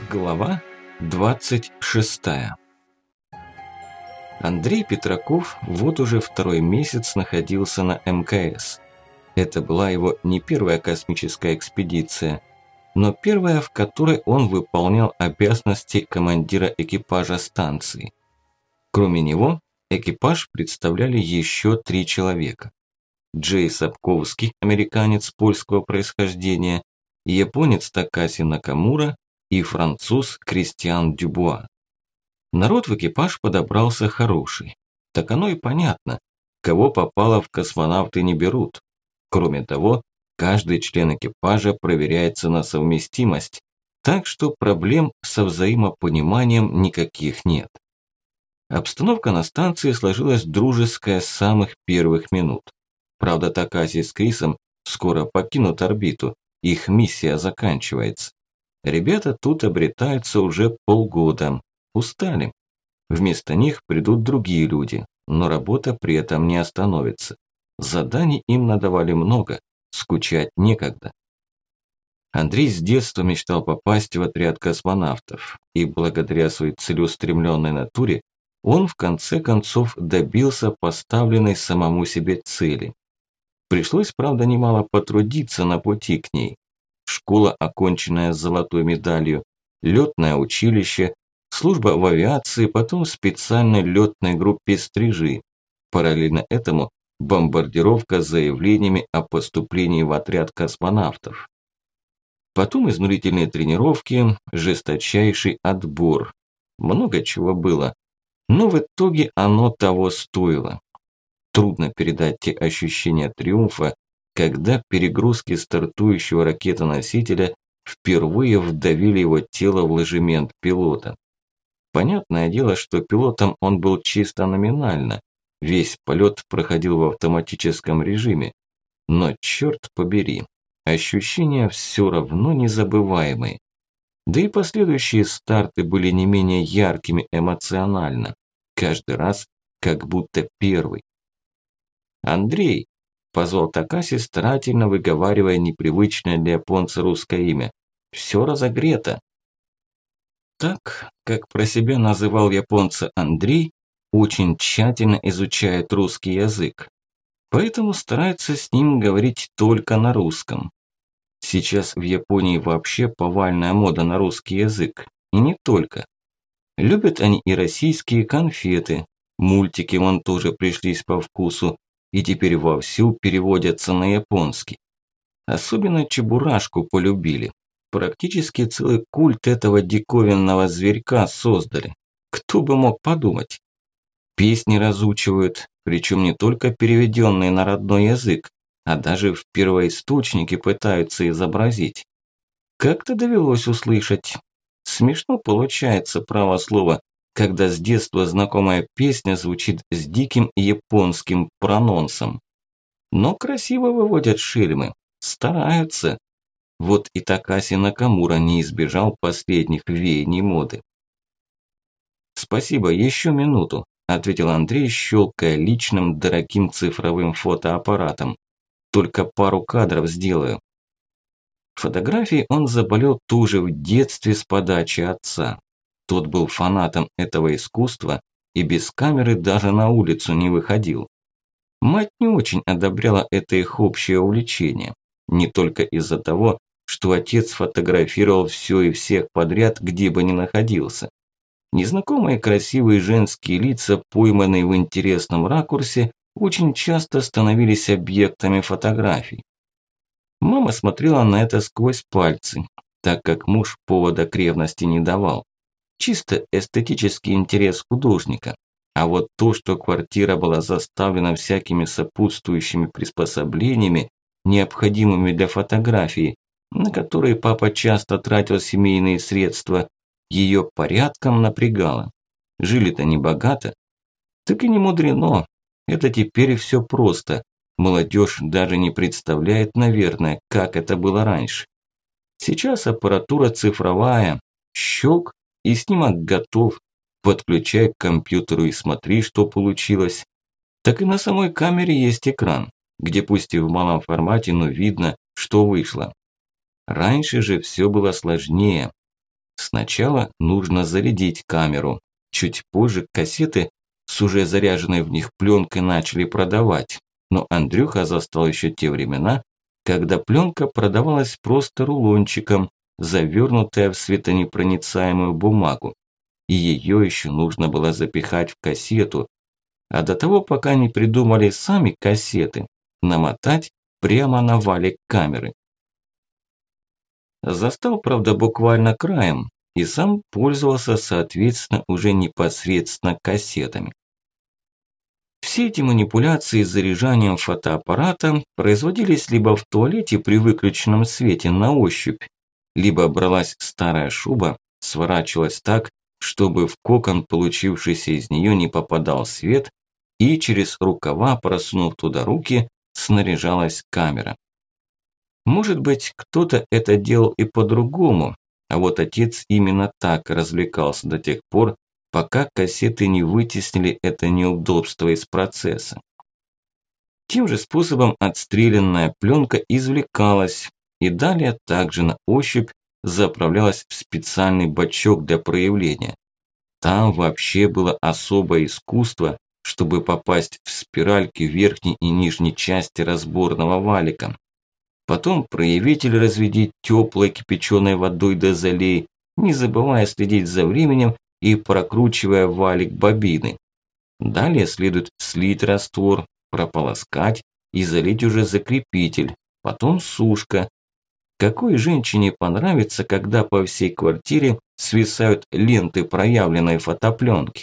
Глава 26. Андрей Петраков вот уже второй месяц находился на МКС. Это была его не первая космическая экспедиция, но первая, в которой он выполнял обязанности командира экипажа станции. Кроме него, экипаж представляли еще 3 человека. Джей Сапковский, американец польского происхождения, японец Такаси Накамура и француз Кристиан Дюбуа. Народ в экипаж подобрался хороший. Так оно и понятно. Кого попало в космонавты не берут. Кроме того, каждый член экипажа проверяется на совместимость, так что проблем со взаимопониманием никаких нет. Обстановка на станции сложилась дружеская с самых первых минут. Правда, Такаси с Крисом скоро покинут орбиту, их миссия заканчивается. Ребята тут обретаются уже полгода, устали. Вместо них придут другие люди, но работа при этом не остановится. Заданий им надавали много, скучать некогда. Андрей с детства мечтал попасть в отряд космонавтов, и благодаря своей целеустремленной натуре он в конце концов добился поставленной самому себе цели. Пришлось, правда, немало потрудиться на пути к ней. Школа, оконченная с золотой медалью, лётное училище, служба в авиации, потом в специальной лётной группе «Стрижи». Параллельно этому бомбардировка с заявлениями о поступлении в отряд космонавтов. Потом изнурительные тренировки, жесточайший отбор. Много чего было, но в итоге оно того стоило. Трудно передать те ощущения триумфа, когда перегрузки стартующего ракетоносителя впервые вдавили его тело в ложемент пилота. Понятное дело, что пилотом он был чисто номинально, весь полет проходил в автоматическом режиме, но черт побери, ощущения все равно незабываемые. Да и последующие старты были не менее яркими эмоционально, каждый раз как будто первый. «Андрей!» – позвал Такаси, старательно выговаривая непривычное для японца русское имя. «Все разогрето!» Так, как про себя называл японца Андрей, очень тщательно изучает русский язык. Поэтому старается с ним говорить только на русском. Сейчас в Японии вообще повальная мода на русский язык. И не только. Любят они и российские конфеты. Мультики вон тоже пришлись по вкусу. И теперь вовсю переводятся на японский. Особенно Чебурашку полюбили. Практически целый культ этого диковинного зверька создали. Кто бы мог подумать? Песни разучивают, причем не только переведенные на родной язык, а даже в первоисточнике пытаются изобразить. Как-то довелось услышать. Смешно получается, право слово, когда с детства знакомая песня звучит с диким японским прононсом. Но красиво выводят шельмы, стараются. Вот и Такаси Накамура не избежал последних веяний моды. «Спасибо, еще минуту», – ответил Андрей, щелкая личным дорогим цифровым фотоаппаратом. «Только пару кадров сделаю». Фотографией он заболел тоже в детстве с подачи отца. Тот был фанатом этого искусства и без камеры даже на улицу не выходил. Мать не очень одобряла это их общее увлечение. Не только из-за того, что отец фотографировал все и всех подряд, где бы ни находился. Незнакомые красивые женские лица, пойманные в интересном ракурсе, очень часто становились объектами фотографий. Мама смотрела на это сквозь пальцы, так как муж повода к ревности не давал. Чисто эстетический интерес художника. А вот то, что квартира была заставлена всякими сопутствующими приспособлениями, необходимыми для фотографии, на которые папа часто тратил семейные средства, ее порядком напрягало. Жили-то небогато. Так и не мудрено. Это теперь все просто. Молодежь даже не представляет, наверное, как это было раньше. Сейчас аппаратура цифровая. Щелк, и снимок готов. Подключай к компьютеру и смотри, что получилось. Так и на самой камере есть экран, где пусть и в малом формате, но видно, что вышло. Раньше же все было сложнее. Сначала нужно зарядить камеру. Чуть позже кассеты с уже заряженной в них пленкой начали продавать. Но Андрюха застал еще те времена, когда пленка продавалась просто рулончиком, завернутая в светонепроницаемую бумагу. И ее еще нужно было запихать в кассету. А до того, пока не придумали сами кассеты, намотать прямо на валик камеры. Застал, правда, буквально краем, и сам пользовался, соответственно, уже непосредственно кассетами. Все эти манипуляции с заряжанием фотоаппарата производились либо в туалете при выключенном свете на ощупь, либо бралась старая шуба, сворачивалась так, чтобы в кокон, получившийся из нее, не попадал свет, и через рукава, просунув туда руки, снаряжалась камера. Может быть, кто-то это делал и по-другому, а вот отец именно так развлекался до тех пор, пока кассеты не вытеснили это неудобство из процесса. Тем же способом отстрелянная пленка извлекалась и далее также на ощупь заправлялась в специальный бачок для проявления. Там вообще было особое искусство, чтобы попасть в спиральки верхней и нижней части разборного валика. Потом проявитель разведи теплой кипяченой водой до залей, не забывая следить за временем и прокручивая валик бобины. Далее следует слить раствор, прополоскать и залить уже закрепитель, потом сушка. Какой женщине понравится, когда по всей квартире свисают ленты проявленной фотопленки?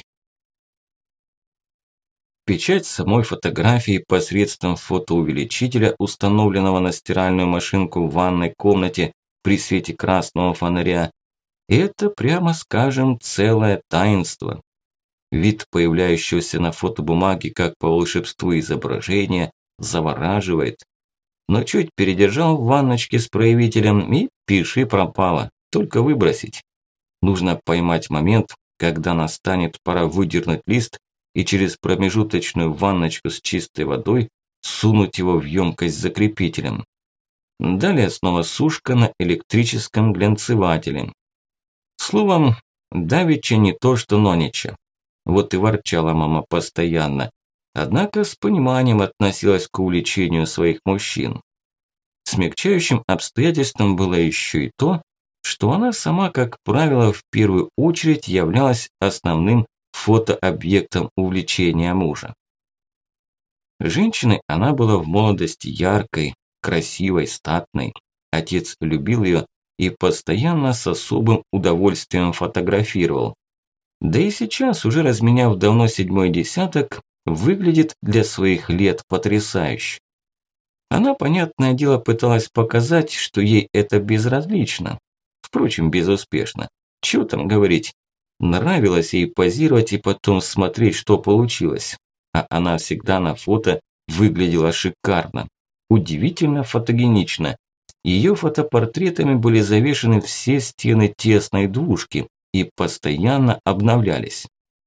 Печать самой фотографии посредством фотоувеличителя, установленного на стиральную машинку в ванной комнате при свете красного фонаря, это, прямо скажем, целое таинство. Вид появляющегося на фотобумаге как по волшебству изображения завораживает. Но чуть передержал в ванночке с проявителем и пиши пропало, только выбросить. Нужно поймать момент, когда настанет пора выдернуть лист и через промежуточную ванночку с чистой водой сунуть его в емкость с закрепителем. Далее снова сушка на электрическом глянцевателе. Словом, давеча не то что нонича. Вот и ворчала мама постоянно. Однако с пониманием относилась к увлечению своих мужчин. Смягчающим обстоятельством было еще и то, что она сама, как правило, в первую очередь являлась основным фотообъектом увлечения мужа. Женщиной она была в молодости яркой, красивой, статной. Отец любил ее и постоянно с особым удовольствием фотографировал. Да и сейчас, уже разменяв давно 7-й десяток, выглядит для своих лет потрясающе. Она, понятное дело, пыталась показать, что ей это безразлично. Впрочем, безуспешно. Чего там говорить? Нравилось ей позировать и потом смотреть, что получилось. А она всегда на фото выглядела шикарно. Удивительно фотогенично. Ее фотопортретами были завешены все стены тесной двушки и постоянно обновлялись.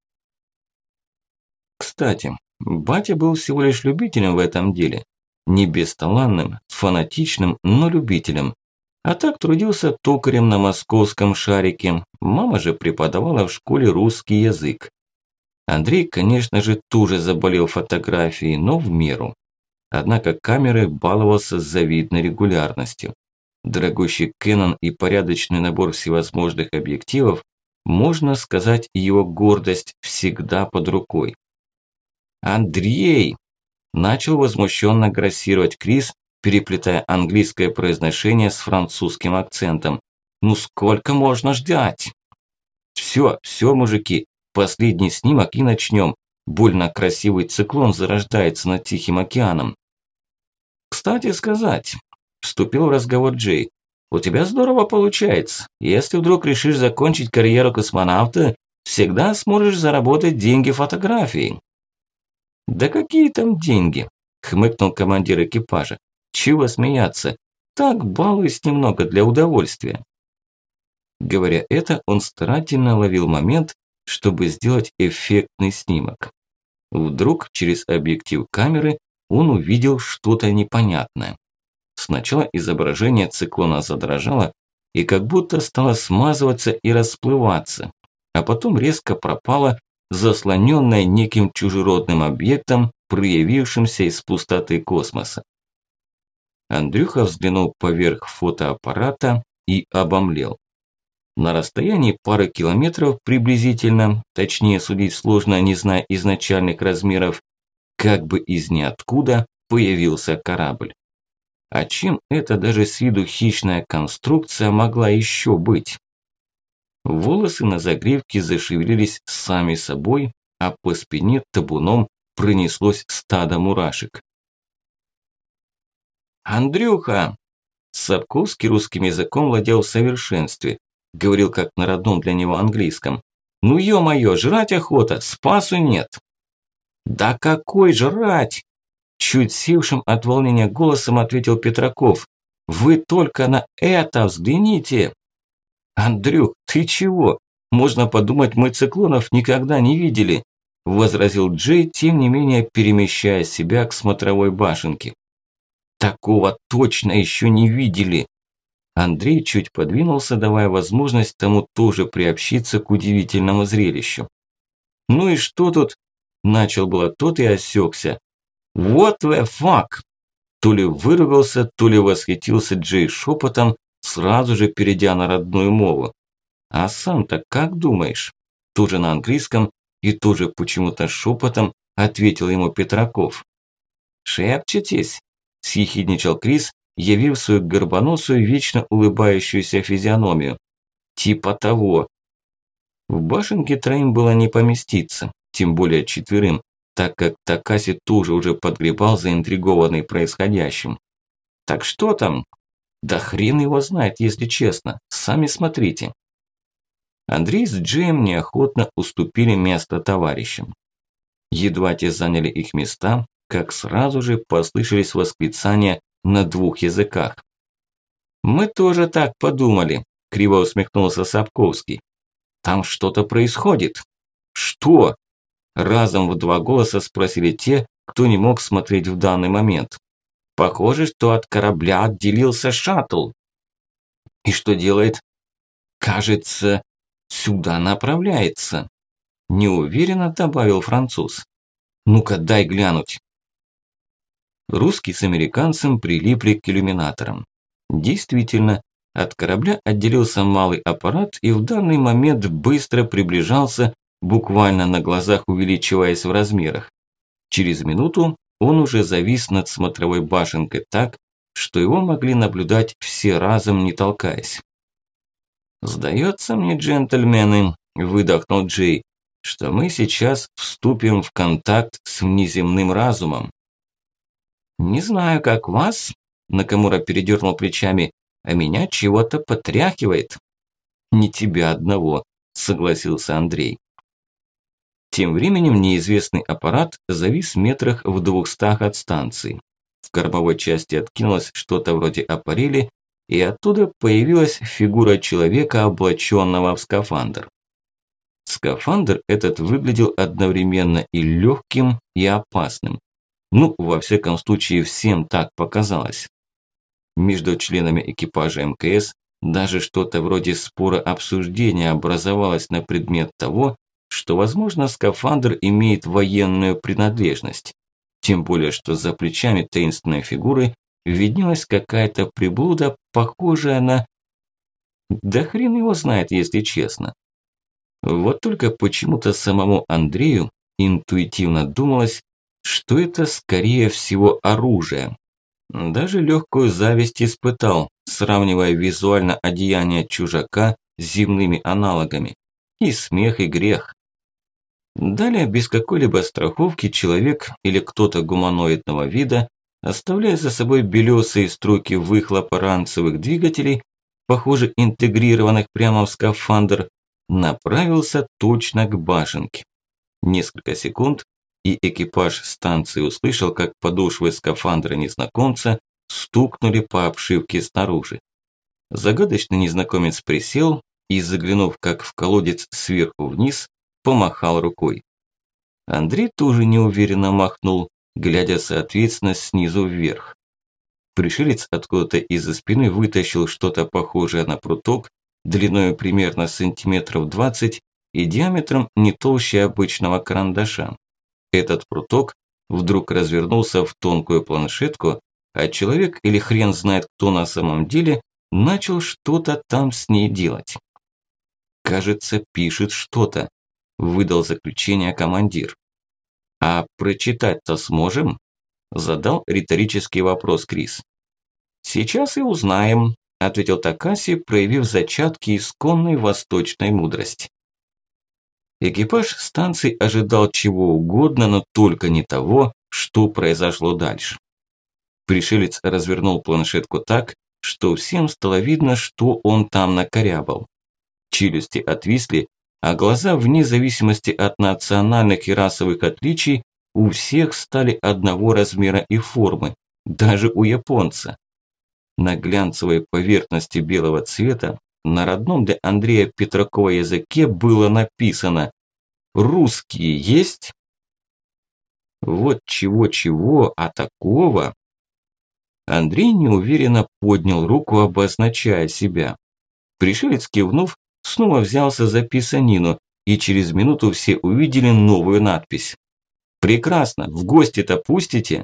Кстати, батя был всего лишь любителем в этом деле. Не бесталанным, фанатичным, но любителем. А так трудился токарем на московском шарике. Мама же преподавала в школе русский язык. Андрей, конечно же, тоже заболел фотографией, но в меру. Однако камерой баловался с завидной регулярностью. Дорогущий Canon и порядочный набор всевозможных объективов, можно сказать, его гордость всегда под рукой. «Андрей!» – начал возмущенно грассировать Крис, переплетая английское произношение с французским акцентом. «Ну сколько можно ждать?» «Все, мужики, последний снимок и начнем. Больно красивый циклон зарождается над Тихим океаном». «Кстати сказать», – вступил в разговор Джей, – «у тебя здорово получается. Если вдруг решишь закончить карьеру космонавта, всегда сможешь заработать деньги фотографией». «Да какие там деньги?» – хмыкнул командир экипажа. «Чего смеяться? Так балуюсь немного для удовольствия». Говоря это, он старательно ловил момент, чтобы сделать эффектный снимок. Вдруг через объектив камеры он увидел что-то непонятное. Сначала изображение циклона задрожало, и как будто стала смазываться и расплываться, а потом резко пропала, заслоненная неким чужеродным объектом, проявившимся из пустоты космоса. Андрюха взглянул поверх фотоаппарата и обомлел. На расстоянии пары километров приблизительно, точнее судить сложно, не зная изначальных размеров, как бы из ниоткуда появился корабль. А чем это даже с виду хищная конструкция могла еще быть? Волосы на загривке зашевелились сами собой, а по спине табуном пронеслось стадо мурашек. «Андрюха!» Сапковский русским языком владел в совершенстве, говорил как на родном для него английском. «Ну ё-моё, жрать охота, спасу нет!» «Да какой жрать?» Чуть севшим от волнения голосом ответил Петраков. «Вы только на это взгляните!» «Андрюх, ты чего? Можно подумать, мы циклонов никогда не видели», возразил Джей, тем не менее перемещая себя к смотровой башенке. «Такого точно еще не видели!» Андрей чуть подвинулся, давая возможность тому тоже приобщиться к удивительному зрелищу. «Ну и что тут?» Начал было тот и осекся. «What the fuck?» То ли выругался, то ли восхитился Джей шепотом, сразу же перейдя на родную мову. «А сам-то как думаешь?» Тоже на английском и тоже почему-то шепотом ответил ему Петраков. «Шепчетесь?» – съехидничал Крис, явив свою горбоносую, вечно улыбающуюся физиономию. «Типа того». В башенке троим было не поместиться, тем более четверым, так как Такаси тоже уже подгребал заинтригованный происходящим. «Так что там?» «Да хрен его знает, если честно. Сами смотрите». Андрей с Джеем неохотно уступили место товарищам. Едва те заняли их места, как сразу же послышались восклицания на двух языках. «Мы тоже так подумали», – криво усмехнулся Сапковский. «Там что-то происходит». «Что?» – разом в два голоса спросили те, кто не мог смотреть в данный момент. «Похоже, что от корабля отделился шаттл». «И что делает?» «Кажется, сюда направляется», – неуверенно добавил француз. «Ну-ка, дай глянуть». Русский с американцем прилипли к иллюминаторам. Действительно, от корабля отделился малый аппарат и в данный момент быстро приближался, буквально на глазах увеличиваясь в размерах. Через минуту он уже завис над смотровой башенкой так, что его могли наблюдать все разом, не толкаясь. «Сдается мне, джентльмены», – выдохнул Джей, – «что мы сейчас вступим в контакт с внеземным разумом». «Не знаю, как вас», – Накамура передернул плечами, – «а меня чего-то потряхивает». «Не тебя одного», – согласился Андрей. Тем временем неизвестный аппарат завис метрах в 200 от станции. В кормовой части откинулось что-то вроде аппарели, и оттуда появилась фигура человека, облаченного в скафандр. Скафандр этот выглядел одновременно и легким, и опасным. Ну, во всяком случае, всем так показалось. Между членами экипажа МКС даже что-то вроде спора обсуждения образовалось на предмет того, что, возможно, скафандр имеет военную принадлежность. Тем более, что за плечами таинственной фигуры виднелась какая-то приблуда, похожая на... Да хрен его знает, если честно. Вот только почему-то самому Андрею интуитивно думалось, что это скорее всего оружие. Даже легкую зависть испытал, сравнивая визуально одеяние чужака с земными аналогами. И смех, и грех. Далее, без какой-либо страховки, человек или кто-то гуманоидного вида, оставляя за собой белесые струйки выхлопа ранцевых двигателей, похоже интегрированных прямо в скафандр, направился точно к башенке. Несколько секунд, и экипаж станции услышал, как подошвы скафандра незнакомца стукнули по обшивке снаружи. Загадочный незнакомец присел и, заглянув как в колодец сверху вниз, помахал рукой. Андрей тоже неуверенно махнул, глядя соответственно снизу вверх. Пришелец откуда-то из-за спины вытащил что-то похожее на пруток, длиной примерно сантиметров 20 и диаметром не толще обычного карандаша. Этот пруток вдруг развернулся в тонкую планшетку, а человек или хрен знает кто на самом деле начал что-то там с ней делать. «Кажется, пишет что-то», – выдал заключение командир. «А прочитать-то сможем?» – задал риторический вопрос Крис. «Сейчас и узнаем», – ответил Такаси, проявив зачатки исконной восточной мудрости. Экипаж станции ожидал чего угодно, но только не того, что произошло дальше. Пришелец развернул планшетку так, что всем стало видно, что он там накорябал. Челюсти отвисли, а глаза, вне зависимости от национальных и расовых отличий, у всех стали одного размера и формы, даже у японца. На глянцевой поверхности белого цвета на родном для Андрея Петракова языке было написано «Русские есть?» Вот чего-чего, а такого... Андрей неуверенно поднял руку, обозначая себя. Пришелец, кивнув, снова взялся за писанину, и через минуту все увидели новую надпись. «Прекрасно, в гости-то пустите?»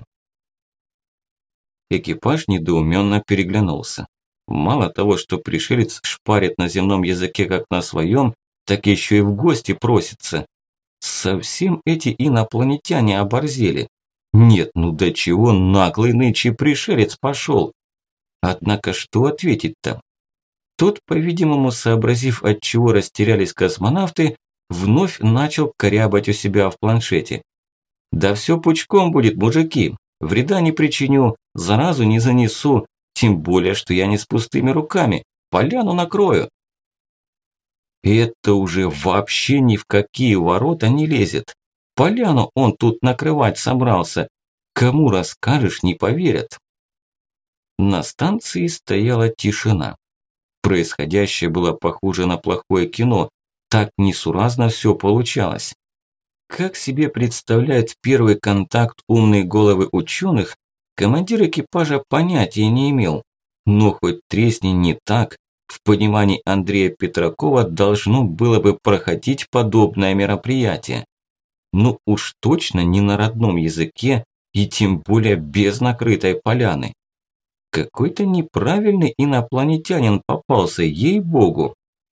Экипаж недоуменно переглянулся. Мало того, что пришелец шпарит на земном языке как на своем, так еще и в гости просится. Совсем эти инопланетяне оборзели. Нет, ну до чего наглый нынче пришелец пошел. Однако что ответить-то? Тот, по-видимому, сообразив, от чего растерялись космонавты, вновь начал корябать у себя в планшете. «Да все пучком будет, мужики. Вреда не причиню, заразу не занесу, тем более, что я не с пустыми руками. Поляну накрою». Это уже вообще ни в какие ворота не лезет. Поляну он тут накрывать собрался. Кому расскажешь, не поверят. На станции стояла тишина. Происходящее было похоже на плохое кино. Так несуразно все получалось. Как себе представляют первый контакт умные головы ученых, командир экипажа понятия не имел. Но хоть тресни не так, в понимании Андрея Петракова должно было бы проходить подобное мероприятие. Ну уж точно не на родном языке и тем более без накрытой поляны. Какой-то неправильный инопланетянин попался, ей-богу.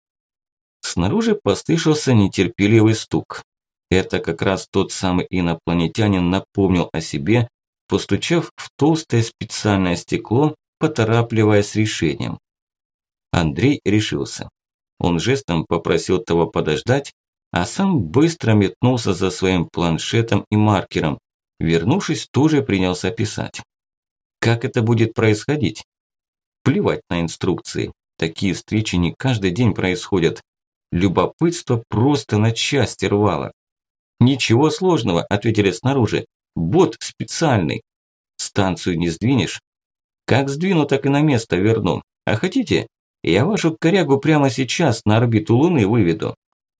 Снаружи послышался нетерпеливый стук. Это как раз тот самый инопланетянин напомнил о себе, постучав в толстое специальное стекло, поторапливая с решением. Андрей решился. Он жестом попросил того подождать, а сам быстро метнулся за своим планшетом и маркером. Вернувшись, тоже принялся писать. Как это будет происходить? Плевать на инструкции. Такие встречи не каждый день происходят. Любопытство просто на части рвало. «Ничего сложного», – ответили снаружи. «Бот специальный. Станцию не сдвинешь?» «Как сдвину, так и на место верну. А хотите, я вашу корягу прямо сейчас на орбиту Луны выведу?»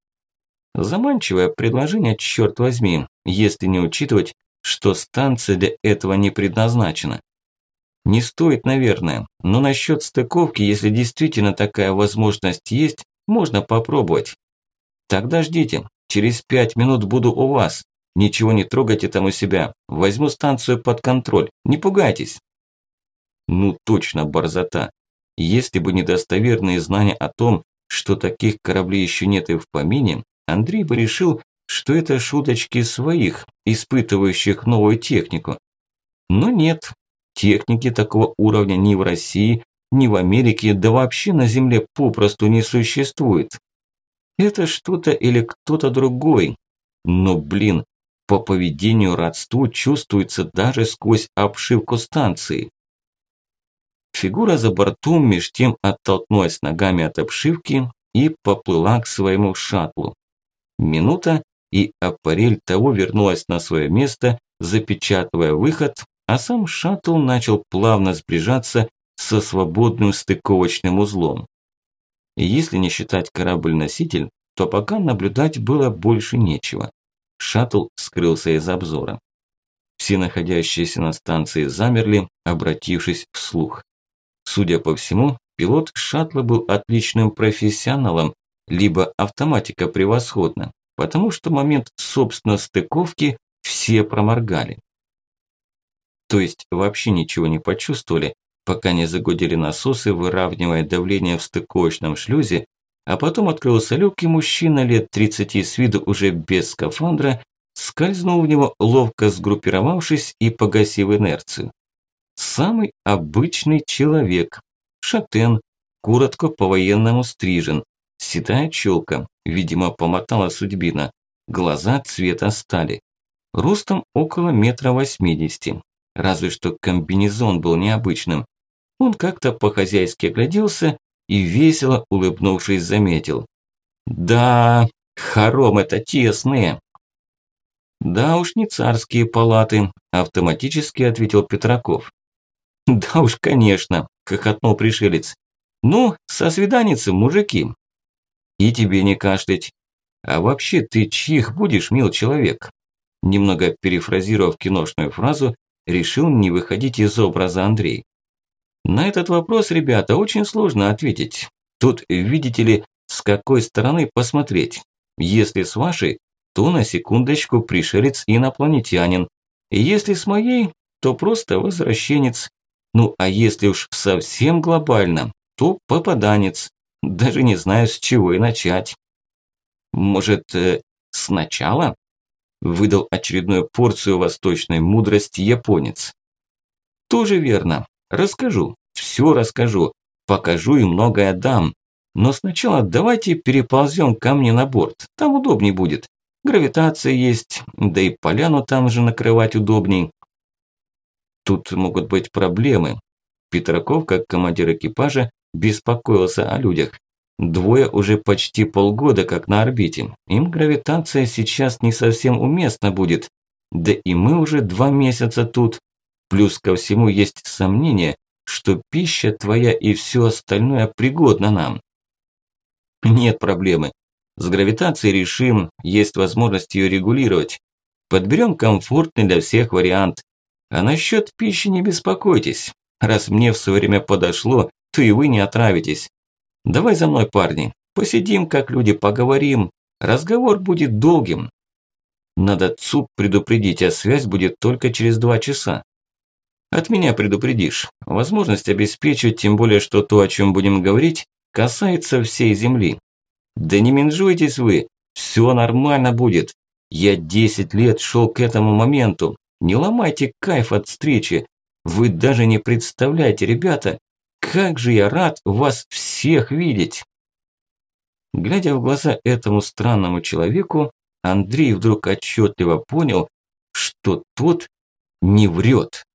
Заманчивое предложение, черт возьми, если не учитывать, что станция для этого не предназначена. Не стоит, наверное, но насчет стыковки, если действительно такая возможность есть, можно попробовать. Тогда ждите, через 5 минут буду у вас. Ничего не трогайте там у себя, возьму станцию под контроль, не пугайтесь. Ну точно, борзота. Если бы недостоверные знания о том, что таких кораблей еще нет и в помине, Андрей бы решил, что это шуточки своих, испытывающих новую технику. Но нет, техники такого уровня ни в России, ни в Америке, да вообще на Земле попросту не существует. Это что-то или кто-то другой. Но, блин, по поведению родству чувствуется даже сквозь обшивку станции. Фигура за бортом меж тем оттолкнулась ногами от обшивки и поплыла к своему шаттлу. Минута, и аппарель того вернулась на свое место, запечатывая выход, а сам шаттл начал плавно сближаться со свободным стыковочным узлом. И если не считать корабль-носитель, то пока наблюдать было больше нечего. Шаттл скрылся из обзора. Все находящиеся на станции замерли, обратившись вслух. Судя по всему, пилот шаттла был отличным профессионалом, либо автоматика превосходна, потому что в момент, собственно, стыковки все проморгали. То есть вообще ничего не почувствовали, пока не загудели насосы, выравнивая давление в стыковочном шлюзе, а потом открылся люк, и мужчина лет 30 с виду уже без скафандра скользнул в него, ловко сгруппировавшись и погасив инерцию. Самый обычный человек, шатен, коротко по-военному стрижен, седая челка, видимо, помотала судьбина, глаза цвета стали, ростом около 1,80 м, разве что комбинезон был необычным. Он как-то по-хозяйски огляделся и, весело улыбнувшись, заметил: «Да, хоромы-то тесные». «Да уж не царские палаты», – автоматически ответил Петраков. «Да уж, конечно», – хохотнул пришелец. «Ну, со свиданицы, мужики». «И тебе не кашлять. А вообще ты чьих будешь, мил человек?» Немного перефразировав киношную фразу, решил не выходить из образа Андрей. «На этот вопрос, ребята, очень сложно ответить. Тут, видите ли, с какой стороны посмотреть. Если с вашей, то на секундочку пришелец инопланетянин. Если с моей, то просто возвращенец. Ну а если уж совсем глобально, то попаданец. Даже не знаю, с чего и начать». «Может, сначала?» Выдал очередную порцию восточной мудрости японец. «Тоже верно. Расскажу. Все расскажу. Покажу и многое дам. Но сначала давайте переползем ко мне на борт. Там удобнее будет. Гравитация есть, да и поляну там же накрывать удобней». «Тут могут быть проблемы». Петраков, как командир экипажа, беспокоился о людях. Двое уже почти полгода как на орбите. Им гравитация сейчас не совсем уместна будет. Да и мы уже 2 месяца тут. Плюс ко всему есть сомнение, что пища твоя и все остальное пригодно нам. Нет проблемы. С гравитацией решим, есть возможность ее регулировать. Подберем комфортный для всех вариант. А насчет пищи не беспокойтесь. Раз мне в свое время подошло, то и вы не отравитесь. Давай за мной, парни. Посидим, как люди, поговорим. Разговор будет долгим. Надо ЦУП предупредить, а связь будет только через 2 часа. От меня предупредишь. Возможность обеспечить, тем более, что то, о чем будем говорить, касается всей Земли. Да не менжуйтесь вы, все нормально будет. Я 10 лет шел к этому моменту. Не ломайте кайф от встречи. Вы даже не представляете, ребята, как же я рад вас всех видеть. Глядя в глаза этому странному человеку, Андрей вдруг отчетливо понял, что тот не врет.